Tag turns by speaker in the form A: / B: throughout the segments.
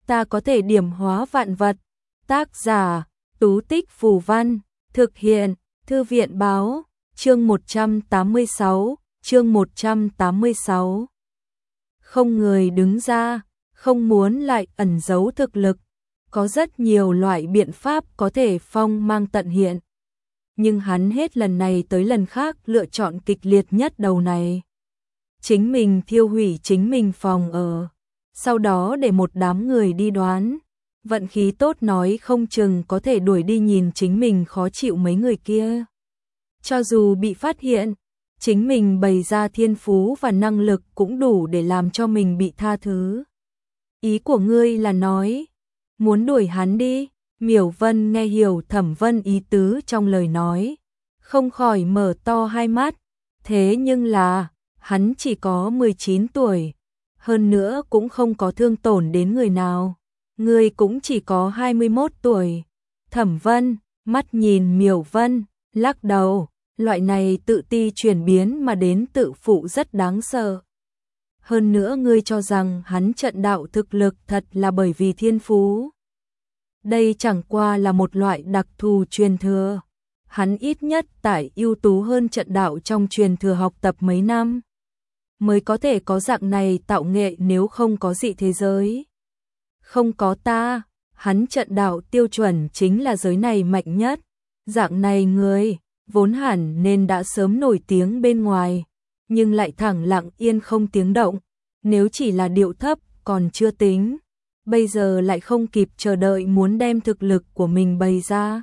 A: ta có thể điểm hóa vạn vật. Tác giả, Tú Tích Phù Văn, thực hiện, Thư viện Báo, chương 186, chương 186. Không người đứng ra, không muốn lại ẩn giấu thực lực. Có rất nhiều loại biện pháp có thể phong mang tận hiện. Nhưng hắn hết lần này tới lần khác lựa chọn kịch liệt nhất đầu này. Chính mình thiêu hủy chính mình phòng ở. Sau đó để một đám người đi đoán. Vận khí tốt nói không chừng có thể đuổi đi nhìn chính mình khó chịu mấy người kia. Cho dù bị phát hiện, chính mình bày ra thiên phú và năng lực cũng đủ để làm cho mình bị tha thứ. Ý của ngươi là nói, muốn đuổi hắn đi. Miểu Vân nghe hiểu Thẩm Vân ý tứ trong lời nói, không khỏi mở to hai mắt. Thế nhưng là, hắn chỉ có 19 tuổi, hơn nữa cũng không có thương tổn đến người nào. Ngươi cũng chỉ có 21 tuổi. Thẩm Vân, mắt nhìn Miểu Vân, lắc đầu, loại này tự ti chuyển biến mà đến tự phụ rất đáng sợ. Hơn nữa ngươi cho rằng hắn trận đạo thực lực thật là bởi vì thiên phú. Đây chẳng qua là một loại đặc thù truyền thừa. Hắn ít nhất tại ưu tú hơn trận đạo trong truyền thừa học tập mấy năm. Mới có thể có dạng này tạo nghệ nếu không có dị thế giới. Không có ta, hắn trận đạo tiêu chuẩn chính là giới này mạnh nhất. Dạng này người, vốn hẳn nên đã sớm nổi tiếng bên ngoài. Nhưng lại thẳng lặng yên không tiếng động. Nếu chỉ là điệu thấp còn chưa tính. Bây giờ lại không kịp chờ đợi muốn đem thực lực của mình bày ra.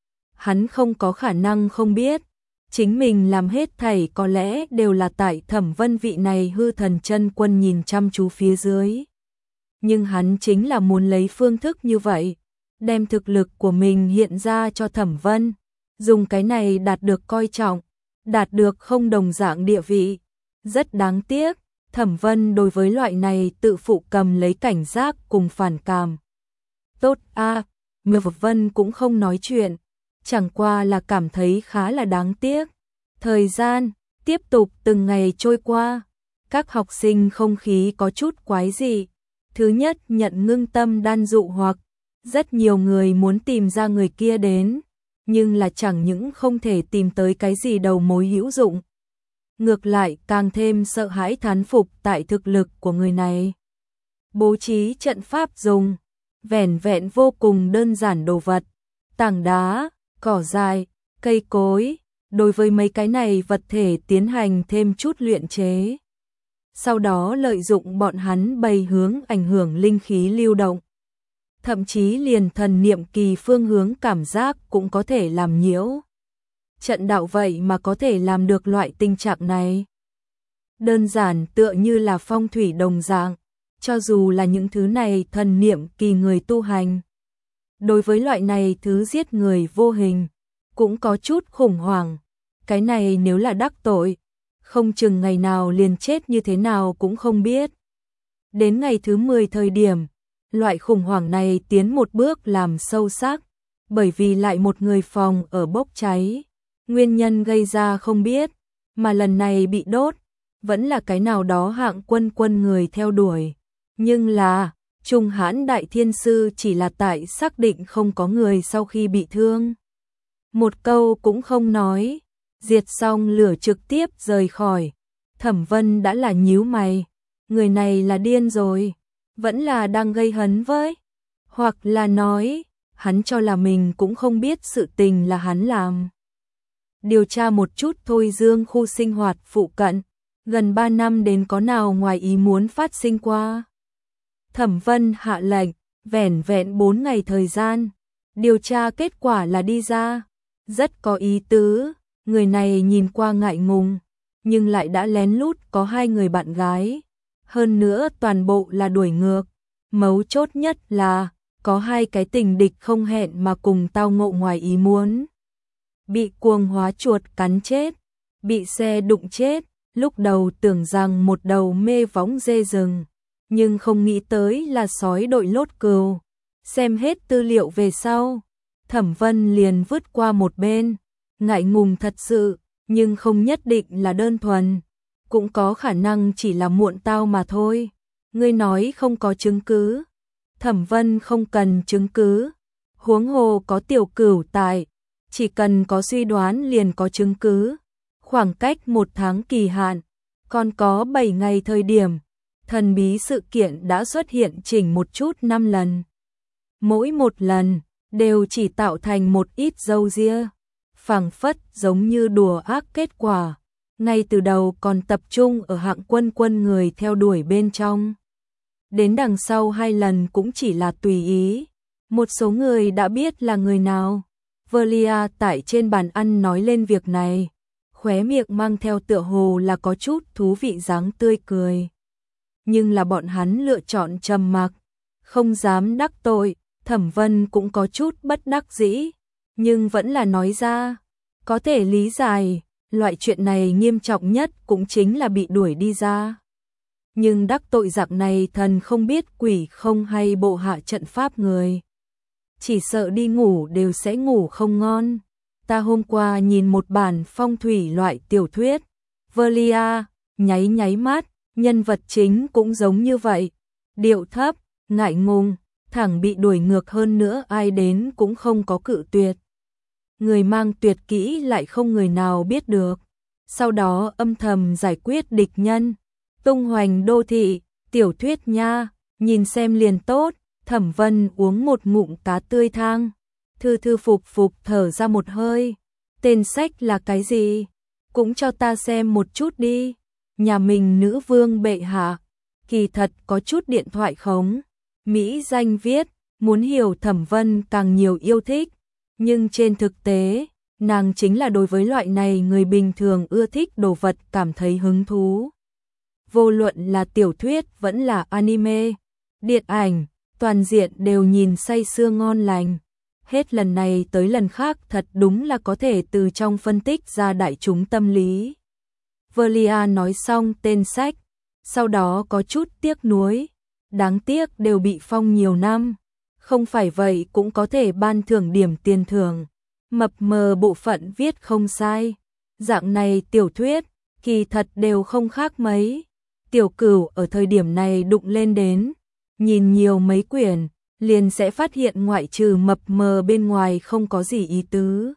A: Hắn không có khả năng không biết. Chính mình làm hết thảy có lẽ đều là tại Thẩm Vân vị này hư thần chân quân nhìn chăm chú phía dưới. Nhưng hắn chính là muốn lấy phương thức như vậy. Đem thực lực của mình hiện ra cho Thẩm Vân. Dùng cái này đạt được coi trọng. Đạt được không đồng dạng địa vị. Rất đáng tiếc. Thẩm Vân đối với loại này tự phụ cầm lấy cảnh giác cùng phản cảm. Tốt a, Miểu Vân cũng không nói chuyện, chẳng qua là cảm thấy khá là đáng tiếc. Thời gian tiếp tục từng ngày trôi qua, các học sinh không khí có chút quái dị. Thứ nhất nhận ngưng tâm đan dụ hoặc, rất nhiều người muốn tìm ra người kia đến, nhưng là chẳng những không thể tìm tới cái gì đầu mối hữu dụng. Ngược lại càng thêm sợ hãi thán phục tại thực lực của người này. Bố trí trận pháp dùng, vẻn vẹn vô cùng đơn giản đồ vật, tảng đá, cỏ dại, cây cối, đối với mấy cái này vật thể tiến hành thêm chút luyện chế. Sau đó lợi dụng bọn hắn bày hướng ảnh hưởng linh khí lưu động. Thậm chí liền thần niệm kỳ phương hướng cảm giác cũng có thể làm nhiễu. Trận đạo vậy mà có thể làm được loại tình trạng này. Đơn giản tựa như là phong thủy đồng dạng, cho dù là những thứ này thần niệm kỳ người tu hành. Đối với loại này thứ giết người vô hình, cũng có chút khủng hoảng. Cái này nếu là đắc tội, không chừng ngày nào liền chết như thế nào cũng không biết. Đến ngày thứ 10 thời điểm, loại khủng hoảng này tiến một bước làm sâu sắc, bởi vì lại một người phòng ở bốc cháy. Nguyên nhân gây ra không biết, mà lần này bị đốt, vẫn là cái nào đó hạng quân người theo đuổi. Nhưng là, Trung Hãn Đại Thiên Sư chỉ là tại xác định không có người sau khi bị thương. Một câu cũng không nói, diệt xong lửa trực tiếp rời khỏi. Thẩm Vân đã là nhíu mày, người này là điên rồi, vẫn là đang gây hấn với. Hoặc là nói, hắn cho là mình cũng không biết sự tình là hắn làm. Điều tra một chút thôi Dương khu sinh hoạt phụ cận, gần 3 năm đến có nào ngoài ý muốn phát sinh qua. Thẩm Vân hạ lệnh, vẻn vẹn 4 ngày thời gian, điều tra kết quả là đi ra, rất có ý tứ, người này nhìn qua ngại ngùng, nhưng lại đã lén lút có 2 người bạn gái, hơn nữa toàn bộ là đuổi ngược, mấu chốt nhất là, có 2 cái tình địch không hẹn mà cùng tao ngộ ngoài ý muốn. Bị cuồng hóa chuột cắn chết, bị xe đụng chết, lúc đầu tưởng rằng một đầu mê võng dê rừng, nhưng không nghĩ tới là sói đội lốt cừu. Xem hết tư liệu về sau, Thẩm Vân liền vứt qua một bên, ngại ngùng thật sự, nhưng không nhất định là đơn thuần, cũng có khả năng chỉ là muộn tao mà thôi. Ngươi nói không có chứng cứ, Thẩm Vân không cần chứng cứ, huống hồ có Tiểu Cửu tại, chỉ cần có suy đoán liền có chứng cứ. Khoảng cách 1 tháng kỳ hạn, còn có 7 ngày thời điểm, thần bí sự kiện đã xuất hiện chỉnh một chút 5 lần. Mỗi một lần đều chỉ tạo thành một ít râu ria, phảng phất giống như đùa ác kết quả. Ngay từ đầu còn tập trung ở Hạng Quân người theo đuổi bên trong. Đến đằng sau 2 lần cũng chỉ là tùy ý. Một số người đã biết là người nào. Velia tại trên bàn ăn nói lên việc này, khóe miệng mang theo tựa hồ là có chút thú vị dáng tươi cười. Nhưng là bọn hắn lựa chọn trầm mặc, không dám đắc tội. Thẩm Vân cũng có chút bất đắc dĩ, nhưng vẫn là nói ra. Có thể lý giải, loại chuyện này nghiêm trọng nhất cũng chính là bị đuổi đi ra. Nhưng đắc tội dạng này thần không biết quỷ không hay bộ hạ trận pháp người. Chỉ sợ đi ngủ đều sẽ ngủ không ngon. Ta hôm qua nhìn một bản phong thủy loại tiểu thuyết. Velia nháy nháy mắt, nhân vật chính cũng giống như vậy. Điệu thấp, ngại ngùng, thẳng bị đuổi ngược hơn nữa ai đến cũng không có cự tuyệt. Người mang tuyệt kỹ lại không người nào biết được. Sau đó âm thầm giải quyết địch nhân. Tung hoành đô thị, tiểu thuyết nha, nhìn xem liền tốt. Thẩm Vân uống một ngụm cá tươi thang, thư thư phục phục thở ra một hơi. Tên sách là cái gì? Cũng cho ta xem một chút đi. Nhà mình nữ vương bệ hạ, kỳ thật có chút điện thoại khống. Mỹ danh viết, muốn hiểu Thẩm Vân càng nhiều yêu thích. Nhưng trên thực tế, nàng chính là đối với loại này người bình thường ưa thích đồ vật cảm thấy hứng thú. Vô luận là tiểu thuyết vẫn là anime, điện ảnh, toàn diện đều nhìn say sưa ngon lành. Hết lần này tới lần khác thật đúng là có thể từ trong phân tích ra đại chúng tâm lý. Velia nói xong tên sách, sau đó có chút tiếc nuối. Đáng tiếc đều bị phong nhiều năm. Không phải vậy cũng có thể ban thưởng điểm tiền thưởng. Mập mờ bộ phận viết không sai. Dạng này tiểu thuyết, kỳ thật đều không khác mấy. Tiểu Cửu ở thời điểm này đụng lên đến. Nhìn nhiều mấy quyển, liền sẽ phát hiện ngoại trừ mập mờ bên ngoài không có gì ý tứ.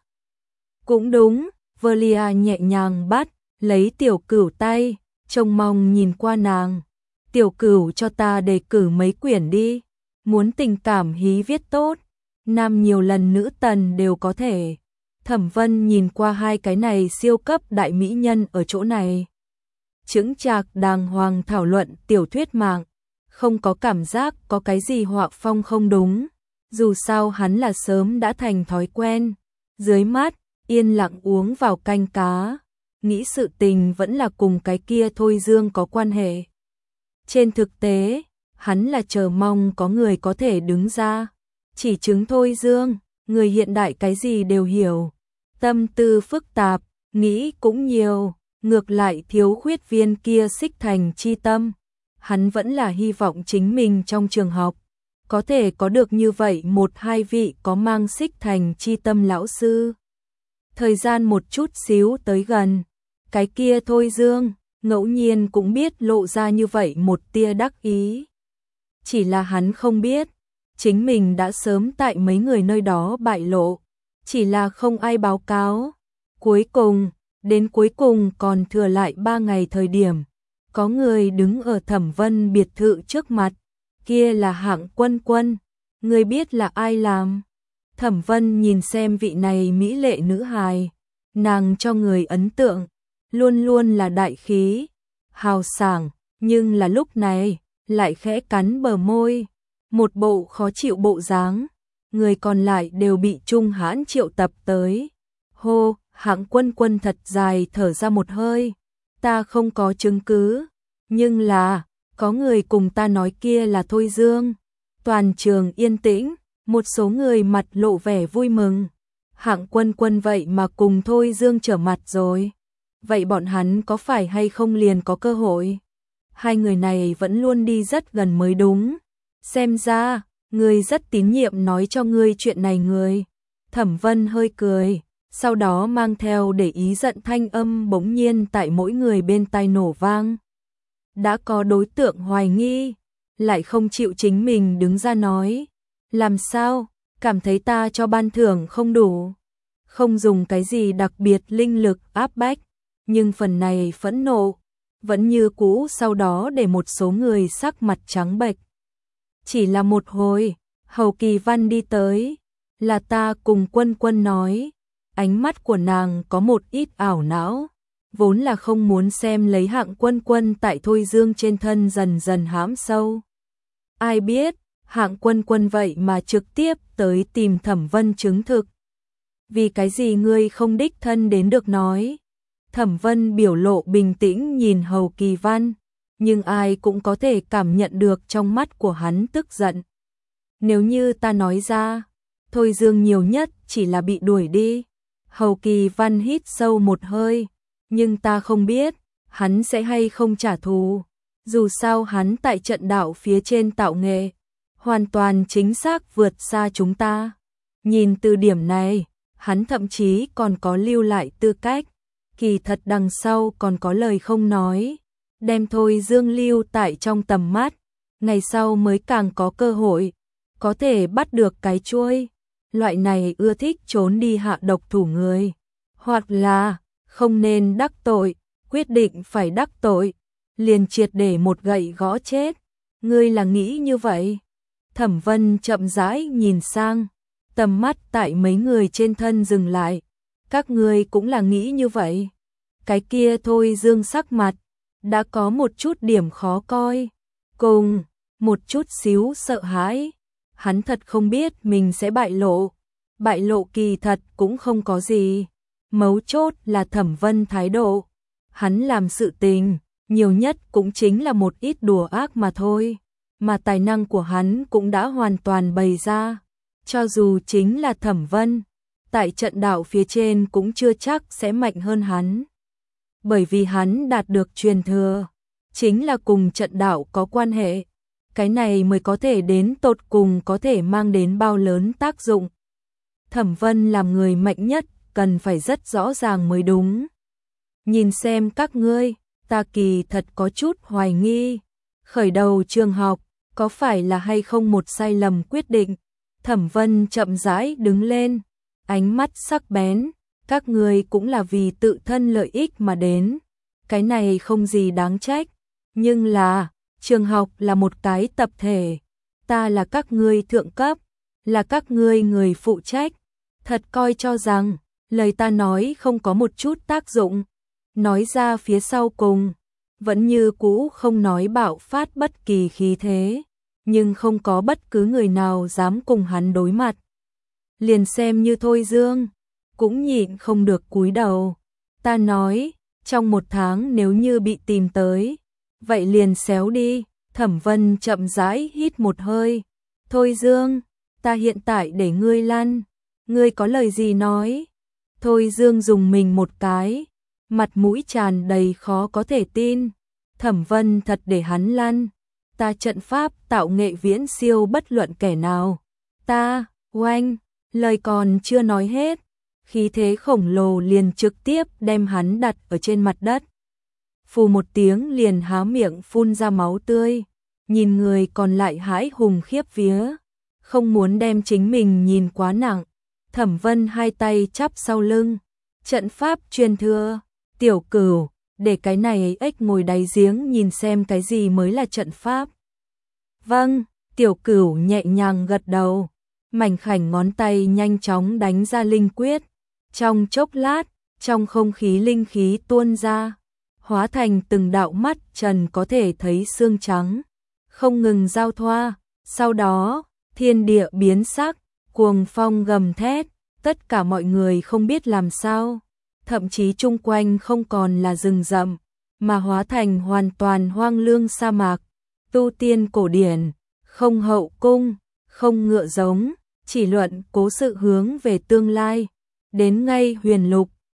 A: Cũng đúng, Velia nhẹ nhàng bắt, lấy Tiểu Cửu tay, trông mong nhìn qua nàng. Tiểu Cửu cho ta đề cử mấy quyển đi. Muốn tình cảm hí viết tốt, nam nhiều lần nữ tần đều có thể. Thẩm Vân nhìn qua hai cái này siêu cấp đại mỹ nhân ở chỗ này. Chững chạc đàng hoàng thảo luận tiểu thuyết mạng, không có cảm giác có cái gì họa phong không đúng. Dù sao hắn là sớm đã thành thói quen. Dưới mắt, yên lặng uống vào canh cá. Nghĩ sự tình vẫn là cùng cái kia Thôi Dương có quan hệ. Trên thực tế, hắn là chờ mong có người có thể đứng ra. Chỉ chứng Thôi Dương, người hiện đại cái gì đều hiểu. Tâm tư phức tạp, nghĩ cũng nhiều. Ngược lại thiếu khuyết viên kia Xích Thành chi tâm. Hắn vẫn là hy vọng chính mình trong trường học có thể có được như vậy 1-2 vị có mang Xích Thành chi tâm lão sư. Thời gian một chút xíu tới gần, cái kia Thôi Dương ngẫu nhiên cũng biết lộ ra như vậy một tia đắc ý. Chỉ là hắn không biết, chính mình đã sớm tại mấy người nơi đó bại lộ, chỉ là không ai báo cáo. Cuối cùng, đến cuối cùng còn thừa lại 3 ngày thời điểm, có người đứng ở Thẩm Vân biệt thự trước mặt, kia là Hạng Quân, người biết là ai làm? Thẩm Vân nhìn xem vị này mỹ lệ nữ hài, nàng cho người ấn tượng, luôn luôn là đại khí, hào sảng, nhưng là lúc này, lại khẽ cắn bờ môi, một bộ khó chịu bộ dáng, người còn lại đều bị Trung Hãn triệu tập tới. Hô, Hạng Quân thật dài thở ra một hơi, ta không có chứng cứ, nhưng là, có người cùng ta nói kia là Thôi Dương. Toàn trường yên tĩnh, một số người mặt lộ vẻ vui mừng. Hạng Quân vậy mà cùng Thôi Dương trở mặt rồi. Vậy bọn hắn có phải hay không liền có cơ hội? Hai người này vẫn luôn đi rất gần mới đúng. Xem ra, người rất tín nhiệm nói cho ngươi chuyện này người. Thẩm Vân hơi cười, sau đó mang theo để ý giận thanh âm bỗng nhiên tại mỗi người bên tai nổ vang. Đã có đối tượng hoài nghi, lại không chịu chính mình đứng ra nói. Làm sao? Cảm thấy ta cho ban thưởng không đủ. Không dùng cái gì đặc biệt linh lực áp bách, nhưng phần này phẫn nộ vẫn như cũ, sau đó để một số người sắc mặt trắng bệch. Chỉ là một hồi, Hầu Kỳ Văn đi tới, là ta cùng Quân Quân nói. Ánh mắt của nàng có một ít ảo não, vốn là không muốn xem lấy Hạng Quân Quân tại Thôi Dương trên thân dần dần hãm sâu. Ai biết, Hạng Quân Quân vậy mà trực tiếp tới tìm Thẩm Vân chứng thực. Vì cái gì ngươi không đích thân đến được nói? Thẩm Vân biểu lộ bình tĩnh nhìn Hầu Kỳ Văn, nhưng ai cũng có thể cảm nhận được trong mắt của hắn tức giận. Nếu như ta nói ra, Thôi Dương nhiều nhất chỉ là bị đuổi đi. Hầu Kỳ Văn hít sâu một hơi, nhưng ta không biết, hắn sẽ hay không trả thù. Dù sao hắn tại trận đạo phía trên tạo nghệ, hoàn toàn chính xác vượt xa chúng ta. Nhìn từ điểm này, hắn thậm chí còn có lưu lại tư cách. Kỳ thật đằng sau còn có lời không nói, đem Thôi Dương lưu tại trong tầm mắt, ngày sau mới càng có cơ hội, có thể bắt được cái chuôi. Loại này ưa thích trốn đi hạ độc thủ người, hoặc là không nên đắc tội, quyết định phải đắc tội, liền triệt để một gậy gõ chết. Ngươi là nghĩ như vậy? Thẩm Vân chậm rãi nhìn sang, tầm mắt tại mấy người trên thân dừng lại. Các ngươi cũng là nghĩ như vậy? Cái kia Thôi Dương sắc mặt đã có một chút điểm khó coi, cùng một chút xíu sợ hãi. Hắn thật không biết mình sẽ bại lộ. Bại lộ kỳ thật cũng không có gì. Mấu chốt là Thẩm Vân thái độ. Hắn làm sự tình, nhiều nhất cũng chính là một ít đùa ác mà thôi. Mà tài năng của hắn cũng đã hoàn toàn bày ra. Cho dù chính là Thẩm Vân, tại trận đạo phía trên cũng chưa chắc sẽ mạnh hơn hắn. Bởi vì hắn đạt được truyền thừa, chính là cùng trận đạo có quan hệ. Cái này mới có thể đến tột cùng có thể mang đến bao lớn tác dụng. Thẩm Vân làm người mạnh nhất, cần phải rất rõ ràng mới đúng. Nhìn xem các ngươi, ta kỳ thật có chút hoài nghi. Khởi đầu trường học, có phải là hay không một sai lầm quyết định? Thẩm Vân chậm rãi đứng lên, ánh mắt sắc bén. Các ngươi cũng là vì tự thân lợi ích mà đến. Cái này không gì đáng trách. Nhưng là, trường học là một cái tập thể. Ta là các ngươi thượng cấp, là các ngươi người phụ trách. Thật coi cho rằng, lời ta nói không có một chút tác dụng. Nói ra phía sau cùng, vẫn như cũ không nói bạo phát bất kỳ khí thế. Nhưng không có bất cứ người nào dám cùng hắn đối mặt. Liền xem như Thôi Dương, cũng nhịn không được cúi đầu. Ta nói, trong 1 tháng nếu như bị tìm tới, vậy liền xéo đi. Thẩm Vân chậm rãi hít một hơi. Thôi Dương, ta hiện tại để ngươi lăn. Ngươi có lời gì nói? Thôi Dương dùng mình một cái, mặt mũi tràn đầy khó có thể tin. Thẩm Vân thật để hắn lăn? Ta trận pháp tạo nghệ viễn siêu bất luận kẻ nào. Ta, oanh, lời còn chưa nói hết, khí thế khổng lồ liền trực tiếp đem hắn đặt ở trên mặt đất. Phù một tiếng liền há miệng phun ra máu tươi, nhìn người còn lại hãi hùng khiếp vía, không muốn đem chính mình nhìn quá nặng. Thẩm Vân hai tay chắp sau lưng, trận pháp truyền thừa. Tiểu Cửu, để cái này ếch ngồi đáy giếng nhìn xem cái gì mới là trận pháp. Vâng, Tiểu Cửu nhẹ nhàng gật đầu, mảnh khảnh ngón tay nhanh chóng đánh ra linh quyết. Trong chốc lát, trong không khí linh khí tuôn ra, hóa thành từng đạo mắt trần có thể thấy xương trắng, không ngừng giao thoa. Sau đó, thiên địa biến sắc, cuồng phong gầm thét, tất cả mọi người không biết làm sao. Thậm chí chung quanh không còn là rừng rậm, mà hóa thành hoàn toàn hoang lương sa mạc. Tu tiên cổ điển, không hậu cung, không ngựa giống, chỉ luận cố sự hướng về tương lai. Đến ngay huyền lục,